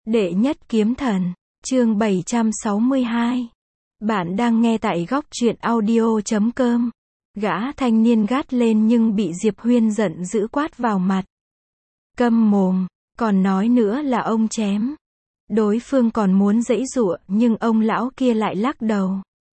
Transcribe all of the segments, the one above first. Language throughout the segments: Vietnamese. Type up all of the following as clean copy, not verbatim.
Đệ nhất kiếm thần, chương 762. Bạn đang nghe tại góc truyện audio.com. Gã thanh niên gắt lên nhưng bị Diệp Huyên giận dữ quát vào mặt. Câm mồm, còn nói nữa là ông chém. Đối phương còn muốn giãy giụa nhưng ông lão kia lại lắc đầu.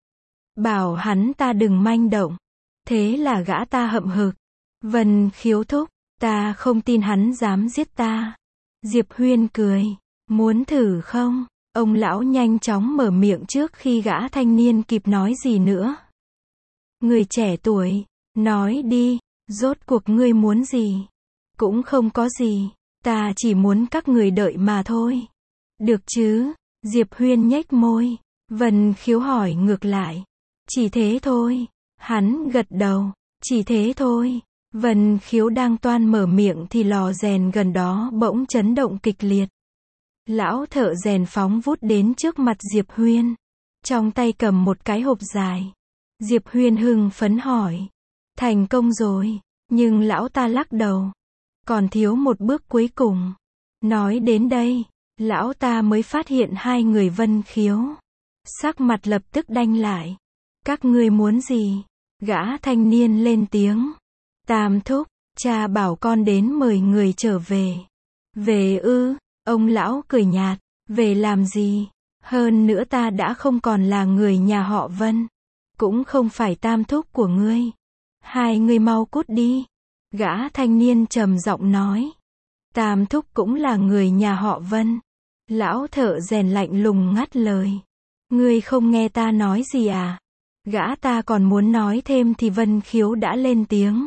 Bảo hắn ta đừng manh động. Thế là gã ta hậm hực. Vân Khiếu thúc, ta không tin hắn dám giết ta. Diệp Huyên cười. Muốn thử không? Ông lão nhanh chóng mở miệng trước khi gã thanh niên kịp nói gì nữa. Người trẻ tuổi, nói đi, rốt cuộc ngươi muốn gì? Cũng không có gì, ta chỉ muốn các người đợi mà thôi. Được chứ? Diệp Huyên nhếch môi. Vân Khiếu hỏi ngược lại. Chỉ thế thôi. Hắn gật đầu. Chỉ thế thôi. Vân Khiếu đang toan mở miệng thì lò rèn gần đó bỗng chấn động kịch liệt. Lão thợ rèn phóng vút đến trước mặt Diệp Huyên. Trong tay cầm một cái hộp dài. Diệp Huyên hưng phấn hỏi. Thành công rồi. Nhưng lão ta lắc đầu. Còn thiếu một bước cuối cùng. Nói đến đây, lão ta mới phát hiện hai người Vân Khiếu. Sắc mặt lập tức đanh lại. Các ngươi muốn gì? Gã thanh niên lên tiếng. Tam thúc, cha bảo con đến mời người trở về. Về ư? Ông lão cười nhạt. Về làm gì? Hơn nữa ta đã không còn là người nhà họ Vân. Cũng không phải tam thúc của ngươi. Hai ngươi mau cút đi. Gã thanh niên trầm giọng nói. Tam thúc cũng là người nhà họ Vân. Lão thợ rèn lạnh lùng ngắt lời. Ngươi không nghe ta nói gì à? Gã ta còn muốn nói thêm thì Vân Khiếu đã lên tiếng.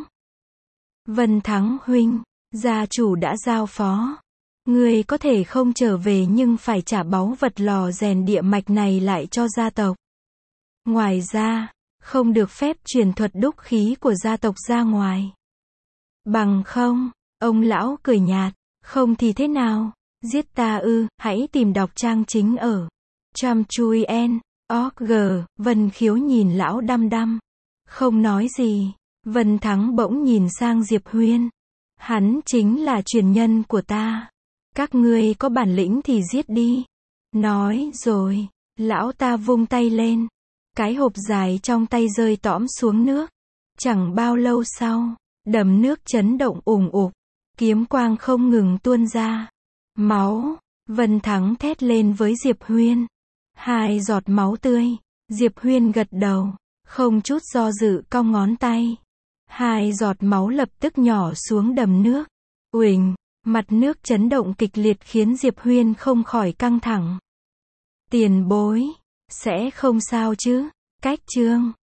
Vân Thắng huynh, gia chủ đã giao phó. Ngươi có thể không trở về nhưng phải trả báu vật lò rèn địa mạch này lại cho gia tộc. Ngoài ra, không được phép truyền thuật đúc khí của gia tộc ra ngoài. Bằng không, ông lão cười nhạt, không thì thế nào? Giết ta ư? Hãy tìm đọc trang chính ở Tramchuyen.org. Vân Khiếu nhìn lão đăm đăm. Không nói gì. Vân Thắng bỗng nhìn sang Diệp Huyên. Hắn chính là truyền nhân của ta. Các ngươi có bản lĩnh thì giết đi. Nói rồi, lão ta vung tay lên. Cái hộp dài trong tay rơi tõm xuống nước. Chẳng bao lâu sau, đầm nước chấn động ùng ục. Kiếm quang không ngừng tuôn ra. Máu. Vân Thắng thét lên với Diệp Huyên. 2 giọt máu tươi. Diệp Huyên gật đầu. Không chút do dự cong ngón tay. 2 giọt máu lập tức nhỏ xuống đầm nước. Uỳnh. Mặt nước chấn động kịch liệt khiến Diệp Huyên không khỏi căng thẳng. Tiền bối. Sẽ không sao chứ? Cách chương.